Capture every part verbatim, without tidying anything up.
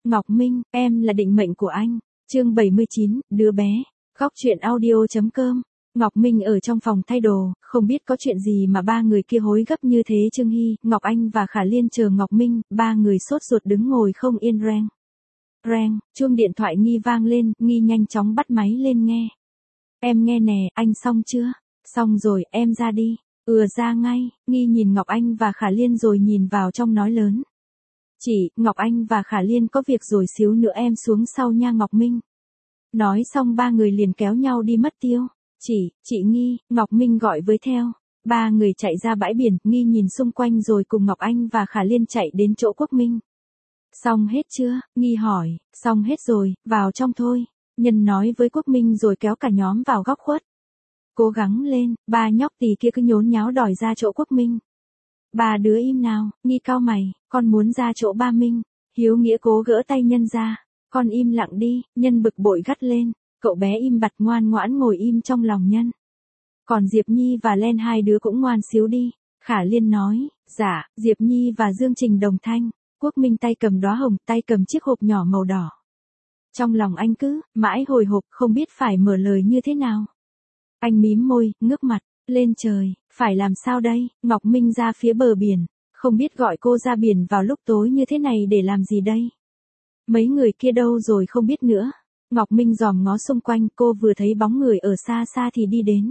Ngọc Minh, em là định mệnh của anh. Chương bảy mươi chín, đứa bé. Góc truyện audio.com. Ngọc Minh ở trong phòng thay đồ, không biết có chuyện gì mà ba người kia hối gấp như thế. Trương Hy, Ngọc Anh và Khả Liên chờ Ngọc Minh, ba người sốt ruột đứng ngồi không yên. Reng. Reng, chuông điện thoại Nghi vang lên, Nghi nhanh chóng bắt máy lên nghe. Em nghe nè, anh xong chưa? Xong rồi, em ra đi. Ừ ra ngay. Nghi nhìn Ngọc Anh và Khả Liên rồi nhìn vào trong nói lớn. Chị, Ngọc Anh và Khả Liên có việc rồi, xíu nữa em xuống sau nha Ngọc Minh. Nói xong ba người liền kéo nhau đi mất tiêu. Chị, chị Nghi, Ngọc Minh gọi với theo. Ba người chạy ra bãi biển, Nghi nhìn xung quanh rồi cùng Ngọc Anh và Khả Liên chạy đến chỗ Quốc Minh. Xong hết chưa? Nghi hỏi. Xong hết rồi, vào trong thôi. Nhân nói với Quốc Minh rồi kéo cả nhóm vào góc khuất. Cố gắng lên, ba nhóc tỳ kia cứ nhốn nháo đòi ra chỗ Quốc Minh. Ba đứa im nào, Nghi cau mày, con muốn ra chỗ ba Minh. Hiếu Nghĩa cố gỡ tay Nhân ra. Con im lặng đi, Nhân bực bội gắt lên. Cậu bé im bặt ngoan ngoãn ngồi im trong lòng Nhân. Còn Diệp Nhi và Len hai đứa cũng ngoan xíu đi. Khả Liên nói, dạ, Diệp Nhi và Dương Trình đồng thanh. Quốc Minh tay cầm đóa hồng, tay cầm chiếc hộp nhỏ màu đỏ. Trong lòng anh cứ, mãi hồi hộp, không biết phải mở lời như thế nào. Anh mím môi, ngước mặt, lên trời, phải làm sao đây? Ngọc Minh ra phía bờ biển, không biết gọi cô ra biển vào lúc tối như thế này để làm gì đây? Mấy người kia đâu rồi không biết nữa. Ngọc Minh dòm ngó xung quanh, cô vừa thấy bóng người ở xa xa thì đi đến.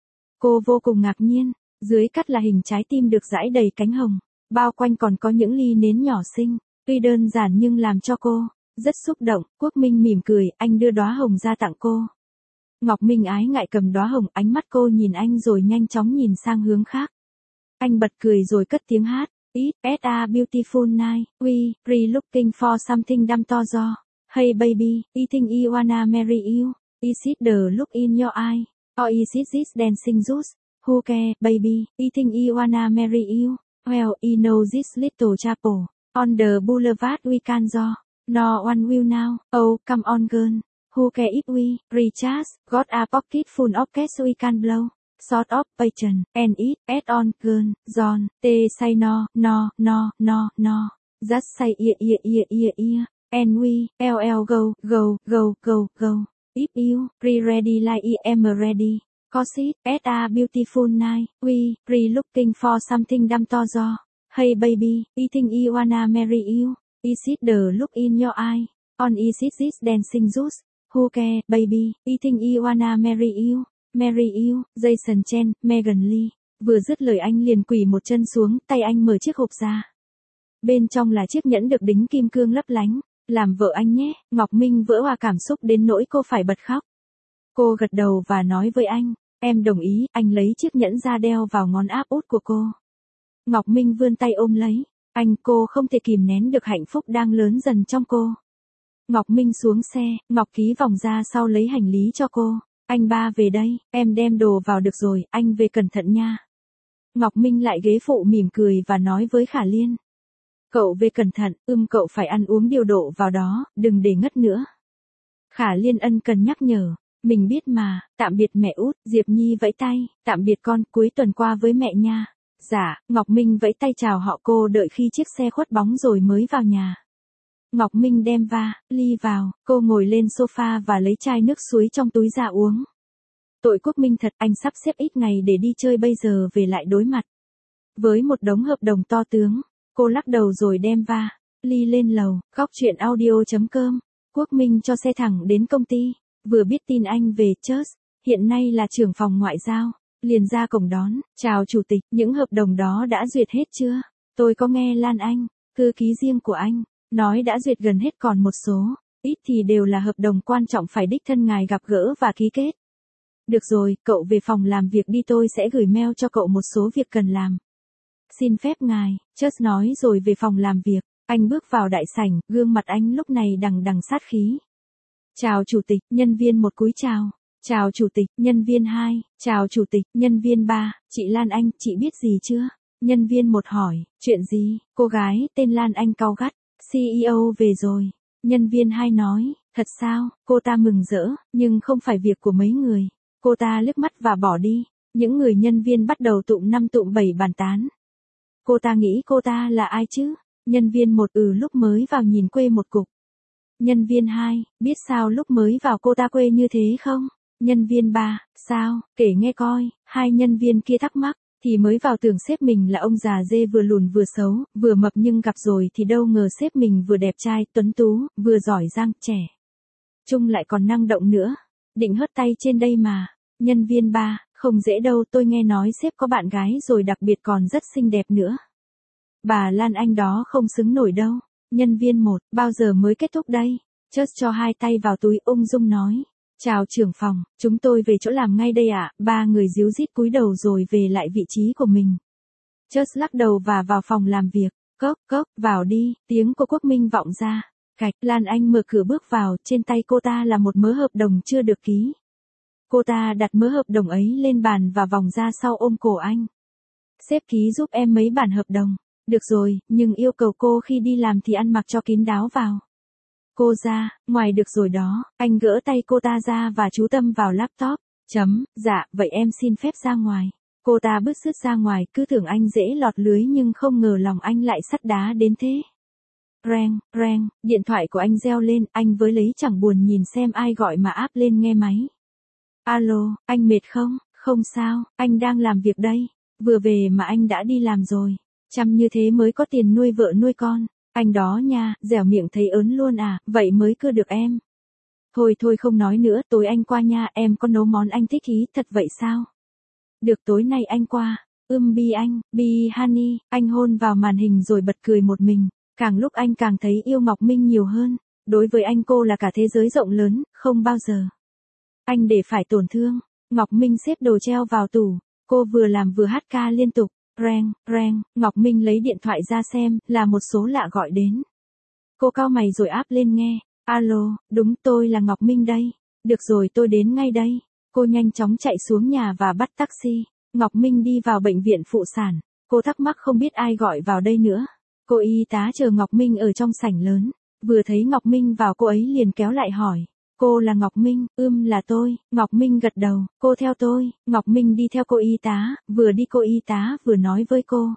Cô vô cùng ngạc nhiên, dưới cắt là hình trái tim được dãi đầy cánh hồng, bao quanh còn có những ly nến nhỏ xinh, tuy đơn giản nhưng làm cho cô rất xúc động. Quốc Minh mỉm cười, anh đưa đóa hồng ra tặng cô. Ngọc Minh ái ngại cầm đóa hồng, ánh mắt cô nhìn anh rồi nhanh chóng nhìn sang hướng khác. Anh bật cười rồi cất tiếng hát. It's a beautiful night, we, re looking for something dumb to do. Hey baby, I think I wanna marry you. Is it the look in your eye? Or is it this dancing juice? Who care, baby, I think I wanna marry you. Well, I know this little chapel. On the boulevard we can go. No one will now. Oh, come on girl. Who care if we, recharge, got a pocket full of cash we can blow. Sort of patient, and it, add on, girl, John, they say no, no, no, no, no. Just say yeah, yeah, yeah, yeah, yeah. And we, L L go, go, go, go, go. If you, re ready like I am ready. Cause it, at a beautiful night, we, re looking for something dumb to do. Hey baby, I think I wanna marry you. Is it the look in your eye? On is it this dancing juice? Who care, baby, I think I wanna marry you. Marry you, Jason Chen, Megan Lee. Vừa dứt lời anh liền quỳ một chân xuống, tay anh mở chiếc hộp ra. Bên trong là chiếc nhẫn được đính kim cương lấp lánh. Làm vợ anh nhé. Ngọc Minh vỡ òa cảm xúc đến nỗi cô phải bật khóc. Cô gật đầu và nói với anh, em đồng ý. Anh lấy chiếc nhẫn ra đeo vào ngón áp út của cô. Ngọc Minh vươn tay ôm lấy. Anh, cô không thể kìm nén được hạnh phúc đang lớn dần trong cô. Ngọc Minh xuống xe, Ngọc ký vòng ra sau lấy hành lý cho cô. Anh ba về đây, em đem đồ vào được rồi, anh về cẩn thận nha. Ngọc Minh lại ghế phụ mỉm cười và nói với Khả Liên. Cậu về cẩn thận, ưm cậu phải ăn uống điều độ vào đó, đừng để ngất nữa. Khả Liên ân cần nhắc nhở, mình biết mà, tạm biệt mẹ út. Diệp Nhi vẫy tay, tạm biệt con, cuối tuần qua với mẹ nha. Dạ, Ngọc Minh vẫy tay chào họ, cô đợi khi chiếc xe khuất bóng rồi mới vào nhà. Ngọc Minh đem va, ly vào, cô ngồi lên sofa và lấy chai nước suối trong túi ra uống. Tội Quốc Minh thật, anh sắp xếp ít ngày để đi chơi bây giờ về lại đối mặt với một đống hợp đồng to tướng. Cô lắc đầu rồi đem va, ly lên lầu. Góc truyện audio.com. Quốc Minh cho xe thẳng đến công ty, vừa biết tin anh về Church, hiện nay là trưởng phòng ngoại giao, liền ra cổng đón. Chào chủ tịch, những hợp đồng đó đã duyệt hết chưa? Tôi có nghe Lan Anh, thư ký riêng của anh, nói đã duyệt gần hết, còn một số, ít thì đều là hợp đồng quan trọng phải đích thân ngài gặp gỡ và ký kết. Được rồi, cậu về phòng làm việc đi, tôi sẽ gửi mail cho cậu một số việc cần làm. Xin phép ngài, Church nói rồi về phòng làm việc. Anh bước vào đại sảnh, gương mặt anh lúc này đằng đằng sát khí. Chào chủ tịch, nhân viên một cúi chào. Chào chủ tịch, nhân viên hai. Chào chủ tịch, nhân viên ba. Chị Lan Anh, chị biết gì chưa? Nhân viên một hỏi, chuyện gì? Cô gái tên Lan Anh cau gắt. xê e ô về rồi. Nhân viên hai nói, thật sao? Cô ta mừng rỡ, nhưng không phải việc của mấy người. Cô ta liếc mắt và bỏ đi. Những người nhân viên bắt đầu tụm năm tụm bảy bàn tán. Cô ta nghĩ cô ta là ai chứ? Nhân viên một ừ lúc mới vào nhìn quê một cục. Nhân viên hai, biết sao lúc mới vào cô ta quê như thế không? Nhân viên ba, sao, kể nghe coi, hai nhân viên kia thắc mắc, thì mới vào tưởng sếp mình là ông già dê vừa lùn vừa xấu, vừa mập nhưng gặp rồi thì đâu ngờ sếp mình vừa đẹp trai, tuấn tú, vừa giỏi giang, trẻ trung lại còn năng động nữa. Định hớt tay trên đây mà. Nhân viên ba, không dễ đâu, tôi nghe nói sếp có bạn gái rồi, đặc biệt còn rất xinh đẹp nữa. Bà Lan Anh đó không xứng nổi đâu. Nhân viên một, bao giờ mới kết thúc đây? Just cho hai tay vào túi ung dung nói. Chào trưởng phòng, chúng tôi về chỗ làm ngay đây ạ. À? Ba người díu dít cúi đầu rồi về lại vị trí của mình. Just lắc đầu và vào phòng làm việc. Cốc, cốc, vào đi, tiếng cô Quốc Minh vọng ra. Cạch, Lan Anh mở cửa bước vào, trên tay cô ta là một mớ hợp đồng chưa được ký. Cô ta đặt mớ hợp đồng ấy lên bàn và vòng ra sau ôm cổ anh. Sếp ký giúp em mấy bản hợp đồng. Được rồi, nhưng yêu cầu cô khi đi làm thì ăn mặc cho kín đáo vào. Cô ra, ngoài được rồi đó, anh gỡ tay cô ta ra và chú tâm vào laptop. Chấm, dạ, vậy em xin phép ra ngoài. Cô ta bứt rứt ra ngoài, cứ tưởng anh dễ lọt lưới nhưng không ngờ lòng anh lại sắt đá đến thế. Reng, reng, điện thoại của anh reo lên, anh với lấy chẳng buồn nhìn xem ai gọi mà áp lên nghe máy. Alo, anh mệt không? Không sao, anh đang làm việc đây. Vừa về mà anh đã đi làm rồi. Chăm như thế mới có tiền nuôi vợ nuôi con. Anh đó nha, dẻo miệng thấy ớn luôn à, vậy mới cưa được em. Thôi thôi không nói nữa, tối anh qua nha, em có nấu món anh thích ý, thật vậy sao? Được tối nay anh qua. Ưm bi anh, bi honey, anh hôn vào màn hình rồi bật cười một mình. Càng lúc anh càng thấy yêu Ngọc Minh nhiều hơn. Đối với anh cô là cả thế giới rộng lớn, không bao giờ anh để phải tổn thương. Ngọc Minh xếp đồ treo vào tủ. Cô vừa làm vừa hát ca liên tục. Reng, reng, Ngọc Minh lấy điện thoại ra xem, là một số lạ gọi đến. Cô cau mày rồi áp lên nghe. Alo, đúng tôi là Ngọc Minh đây. Được rồi tôi đến ngay đây. Cô nhanh chóng chạy xuống nhà và bắt taxi. Ngọc Minh đi vào bệnh viện phụ sản. Cô thắc mắc không biết ai gọi vào đây nữa. Cô y tá chờ Ngọc Minh ở trong sảnh lớn. Vừa thấy Ngọc Minh vào cô ấy liền kéo lại hỏi. Cô là Ngọc Minh, ưm là tôi. Ngọc Minh gật đầu, cô theo tôi. Ngọc Minh đi theo cô y tá, vừa đi cô y tá vừa nói với cô.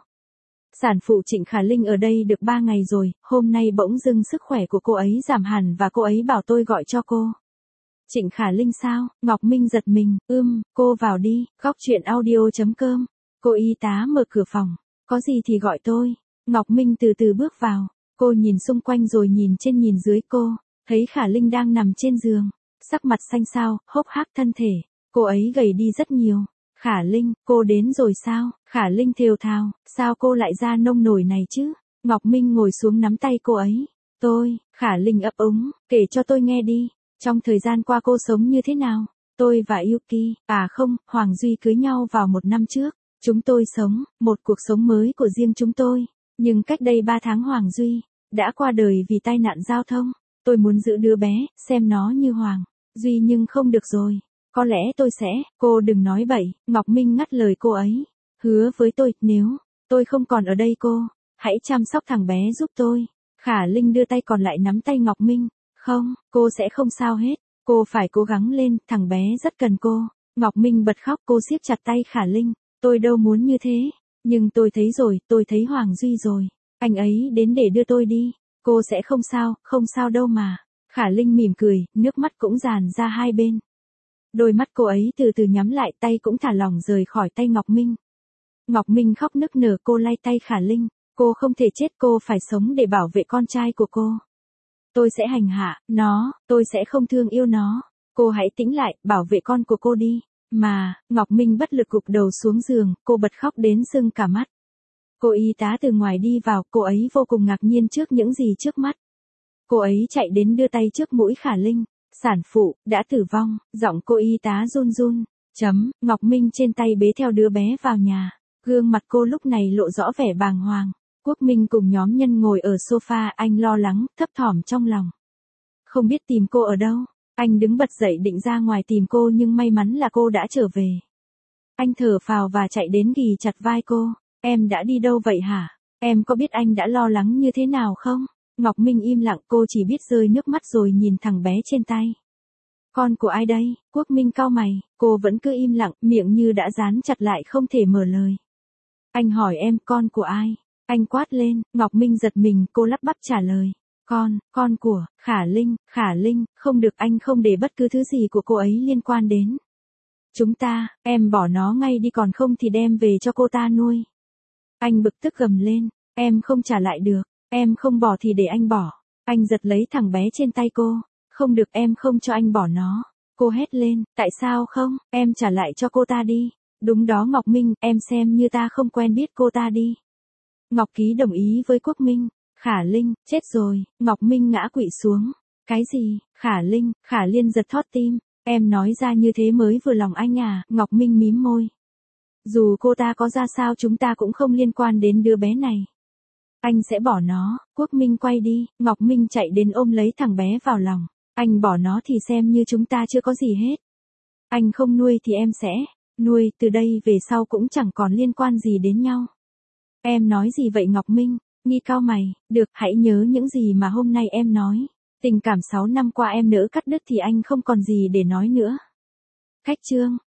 Sản phụ Trịnh Khả Linh ở đây được ba ngày rồi, hôm nay bỗng dưng sức khỏe của cô ấy giảm hẳn và cô ấy bảo tôi gọi cho cô. Trịnh Khả Linh sao? Ngọc Minh giật mình, ưm, cô vào đi, góc chuyện audio chấm com. Cô y tá mở cửa phòng, có gì thì gọi tôi. Ngọc Minh từ từ bước vào, cô nhìn xung quanh rồi nhìn trên nhìn dưới cô. Thấy Khả Linh đang nằm trên giường, sắc mặt xanh xao, hốc hác thân thể, cô ấy gầy đi rất nhiều. Khả Linh, cô đến rồi sao? Khả Linh thều thào, sao cô lại ra nông nổi này chứ? Ngọc Minh ngồi xuống nắm tay cô ấy. Tôi, Khả Linh ấp úng, kể cho tôi nghe đi. Trong thời gian qua cô sống như thế nào? Tôi và Yuki, à không, Hoàng Duy cưới nhau vào một năm trước. Chúng tôi sống, một cuộc sống mới của riêng chúng tôi. Nhưng cách đây ba tháng Hoàng Duy đã qua đời vì tai nạn giao thông. Tôi muốn giữ đứa bé, xem nó như Hoàng Duy nhưng không được rồi. Có lẽ tôi sẽ, cô đừng nói bậy, Ngọc Minh ngắt lời cô ấy. Hứa với tôi, nếu tôi không còn ở đây cô, hãy chăm sóc thằng bé giúp tôi. Khả Linh đưa tay còn lại nắm tay Ngọc Minh. Không, cô sẽ không sao hết. Cô phải cố gắng lên, thằng bé rất cần cô. Ngọc Minh bật khóc, cô siết chặt tay Khả Linh. Tôi đâu muốn như thế. Nhưng tôi thấy rồi, tôi thấy Hoàng Duy rồi. Anh ấy đến để đưa tôi đi. Cô sẽ không sao, không sao đâu mà. Khả Linh mỉm cười, nước mắt cũng dàn ra hai bên. Đôi mắt cô ấy từ từ nhắm lại, tay cũng thả lỏng rời khỏi tay Ngọc Minh. Ngọc Minh khóc nức nở, cô lay tay Khả Linh. Cô không thể chết, cô phải sống để bảo vệ con trai của cô. Tôi sẽ hành hạ nó, tôi sẽ không thương yêu nó. Cô hãy tĩnh lại, bảo vệ con của cô đi. Mà, Ngọc Minh bất lực gục đầu xuống giường, cô bật khóc đến sưng cả mắt. Cô y tá từ ngoài đi vào, cô ấy vô cùng ngạc nhiên trước những gì trước mắt. Cô ấy chạy đến đưa tay trước mũi Khả Linh. Sản phụ, đã tử vong, giọng cô y tá run run. Chấm, Ngọc Minh trên tay bế theo đứa bé vào nhà. Gương mặt cô lúc này lộ rõ vẻ bàng hoàng. Quốc Minh cùng nhóm nhân ngồi ở sofa, anh lo lắng, thấp thỏm trong lòng. Không biết tìm cô ở đâu. Anh đứng bật dậy định ra ngoài tìm cô nhưng may mắn là cô đã trở về. Anh thở phào và chạy đến ghì chặt vai cô. Em đã đi đâu vậy hả? Em có biết anh đã lo lắng như thế nào không? Ngọc Minh im lặng, cô chỉ biết rơi nước mắt rồi nhìn thằng bé trên tay. Con của ai đây? Quốc Minh cau mày, cô vẫn cứ im lặng, miệng như đã dán chặt lại không thể mở lời. Anh hỏi em, con của ai? Anh quát lên, Ngọc Minh giật mình, cô lắp bắp trả lời. Con, con của, Khả Linh, Khả Linh, không được, anh không để bất cứ thứ gì của cô ấy liên quan đến chúng ta, em bỏ nó ngay đi, còn không thì đem về cho cô ta nuôi. Anh bực tức gầm lên, em không trả lại được, em không bỏ thì để anh bỏ. Anh giật lấy thằng bé trên tay cô, không được, em không cho anh bỏ nó. Cô hét lên, tại sao không, em trả lại cho cô ta đi. Đúng đó Ngọc Minh, em xem như ta không quen biết cô ta đi. Ngọc Ký đồng ý với Quốc Minh. Khả Linh, chết rồi, Ngọc Minh ngã quỵ xuống. Cái gì, Khả Linh, Khả Liên giật thót tim, em nói ra như thế mới vừa lòng anh à, Ngọc Minh mím môi. Dù cô ta có ra sao chúng ta cũng không liên quan đến đứa bé này. Anh sẽ bỏ nó. Quốc Minh quay đi, Ngọc Minh chạy đến ôm lấy thằng bé vào lòng. Anh bỏ nó thì xem như chúng ta chưa có gì hết. Anh không nuôi thì em sẽ nuôi, từ đây về sau cũng chẳng còn liên quan gì đến nhau. Em nói gì vậy Ngọc Minh? Nghi cau mày, được, hãy nhớ những gì mà hôm nay em nói. Tình cảm sáu năm qua em nỡ cắt đứt thì anh không còn gì để nói nữa. Khách trương.